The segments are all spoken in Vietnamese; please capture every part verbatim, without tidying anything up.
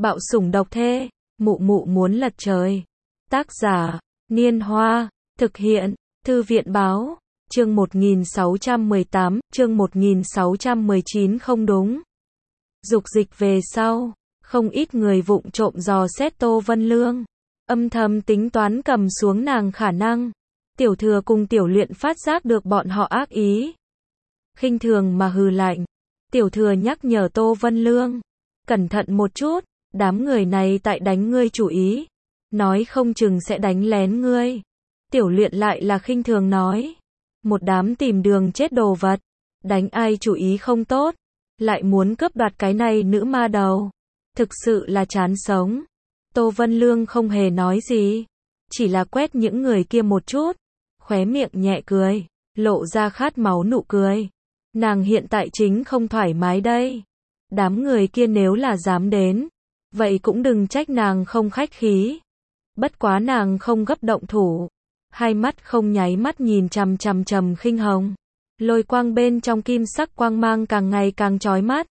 Bạo sủng độc thê, mụ mụ muốn lật trời. Tác giả, Niên Hoa, thực hiện, Thư viện Báo, chương một nghìn sáu trăm mười tám, chương một nghìn sáu trăm mười chín không đúng. Dục dịch về sau, không ít người vụng trộm dò xét Tô Vân Lương, âm thầm tính toán cầm xuống nàng khả năng. Tiểu thừa cùng tiểu luyện phát giác được bọn họ ác ý, khinh thường mà hừ lạnh. Tiểu thừa nhắc nhở Tô Vân Lương, cẩn thận một chút, đám người này tại đánh ngươi chủ ý, nói không chừng sẽ đánh lén ngươi. Tiểu luyện lại là khinh thường nói, một đám tìm đường chết đồ vật, đánh ai chủ ý không tốt, lại muốn cướp đoạt cái này nữ ma đầu, thực sự là chán sống. Tô Vân Lương không hề nói gì, chỉ là quét những người kia một chút, khóe miệng nhẹ cười, lộ ra khát máu nụ cười. Nàng hiện tại chính không thoải mái đây. Đám người kia nếu là dám đến, vậy cũng đừng trách nàng không khách khí. Bất quá nàng không gấp động thủ, hai mắt không nháy mắt nhìn chằm chằm Trầm Khinh Hồng. Lôi quang bên trong kim sắc quang mang càng ngày càng chói mắt.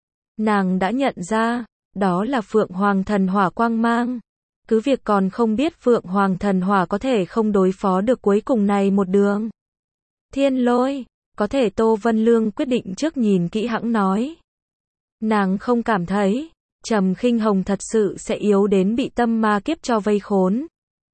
Nàng đã nhận ra, đó là Phượng Hoàng Thần Hỏa quang mang. Cứ việc còn không biết Phượng Hoàng Thần Hỏa có thể không đối phó được cuối cùng này một đường. Thiên lôi, có thể Tô Vân Lương quyết định trước nhìn kỹ hãng nói. Nàng không cảm thấy, Trầm Khinh Hồng thật sự sẽ yếu đến bị tâm ma kiếp cho vây khốn.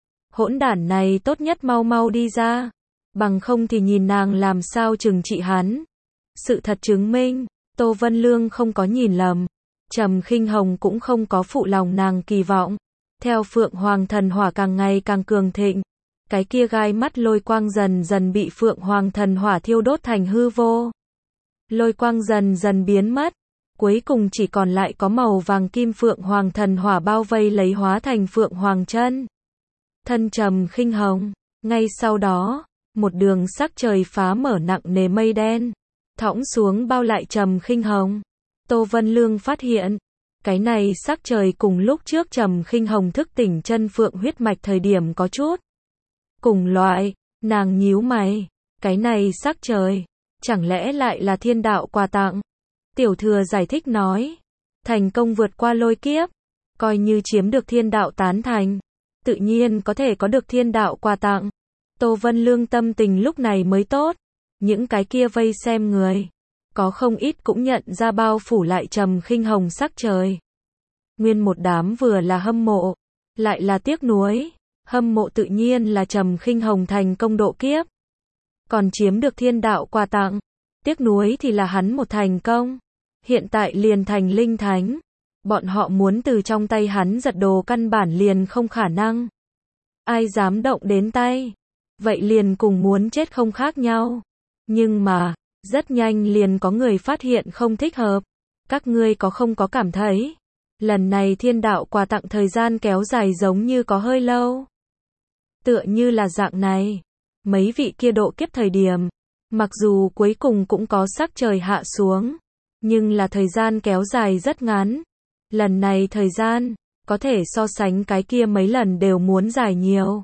Hỗn đản này tốt nhất mau mau đi ra, bằng không thì nhìn nàng làm sao trừng trị hắn. Sự thật chứng minh, Tô Vân Lương không có nhìn lầm, Trầm Khinh Hồng cũng không có phụ lòng nàng kỳ vọng. Theo Phượng Hoàng Thần Hỏa càng ngày càng cường thịnh, cái kia gai mắt lôi quang dần dần bị Phượng Hoàng Thần Hỏa thiêu đốt thành hư vô. Lôi quang dần dần biến mất, cuối cùng chỉ còn lại có màu vàng kim Phượng Hoàng Thần Hỏa bao vây lấy hóa thành Phượng Hoàng chân. Thân Trầm Khinh Hồng, ngay sau đó, một đường sắc trời phá mở nặng nề mây đen, thõng xuống bao lại Trầm Khinh Hồng. Tô Vân Lương phát hiện, cái này sắc trời cùng lúc trước Trầm Khinh Hồng thức tỉnh chân phượng huyết mạch thời điểm có chút cùng loại. Nàng nhíu mày, cái này sắc trời, chẳng lẽ lại là thiên đạo quà tặng? Tiểu thừa giải thích nói, thành công vượt qua lôi kiếp, coi như chiếm được thiên đạo tán thành, tự nhiên có thể có được thiên đạo quà tặng. Tô Vân Lương tâm tình lúc này mới tốt, những cái kia vây xem người, có không ít cũng nhận ra bao phủ lại Trầm Khinh Hồng sắc trời. Nguyên một đám vừa là hâm mộ, lại là tiếc nuối. Hâm mộ tự nhiên là Trầm Khinh Hồng thành công độ kiếp, còn chiếm được thiên đạo quà tặng. Tiếc nuối thì là hắn một thành công, hiện tại liền thành linh thánh. Bọn họ muốn từ trong tay hắn giật đồ căn bản liền không khả năng. Ai dám động đến tay, vậy liền cùng muốn chết không khác nhau. Nhưng mà, rất nhanh liền có người phát hiện không thích hợp. Các ngươi có không có cảm thấy, lần này thiên đạo quà tặng thời gian kéo dài giống như có hơi lâu. Tựa như là dạng này, mấy vị kia độ kiếp thời điểm, mặc dù cuối cùng cũng có sắc trời hạ xuống, nhưng là thời gian kéo dài rất ngắn. Lần này thời gian, có thể so sánh cái kia mấy lần đều muốn dài nhiều.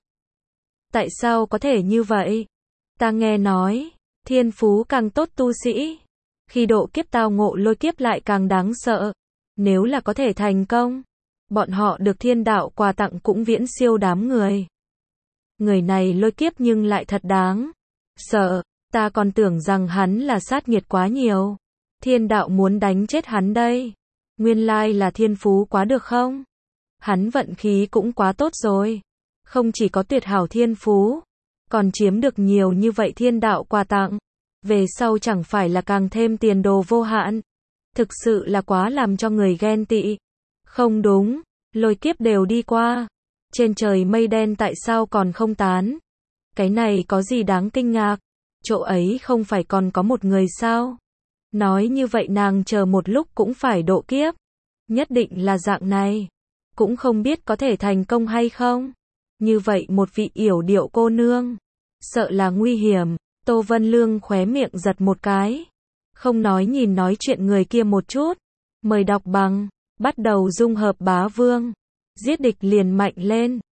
Tại sao có thể như vậy? Ta nghe nói, thiên phú càng tốt tu sĩ, khi độ kiếp tao ngộ lôi kiếp lại càng đáng sợ. Nếu là có thể thành công, bọn họ được thiên đạo quà tặng cũng viễn siêu đám người. Người này lôi kiếp nhưng lại thật đáng sợ, ta còn tưởng rằng hắn là sát nghiệt quá nhiều. Thiên đạo muốn đánh chết hắn đây. Nguyên lai là thiên phú quá được không? Hắn vận khí cũng quá tốt rồi. Không chỉ có tuyệt hảo thiên phú, còn chiếm được nhiều như vậy thiên đạo quà tặng. Về sau chẳng phải là càng thêm tiền đồ vô hạn. Thực sự là quá làm cho người ghen tị. Không đúng, lôi kiếp đều đi qua. Trên trời mây đen tại sao còn không tán? Cái này có gì đáng kinh ngạc? Chỗ ấy không phải còn có một người sao? Nói như vậy nàng chờ một lúc cũng phải độ kiếp. Nhất định là dạng này. Cũng không biết có thể thành công hay không. Như vậy một vị yểu điệu cô nương, sợ là nguy hiểm. Tô Vân Lương khóe miệng giật một cái. Không nói nhìn nói chuyện người kia một chút. Mời đọc bằng, bắt đầu dung hợp bá vương. Giết địch liền mạnh lên.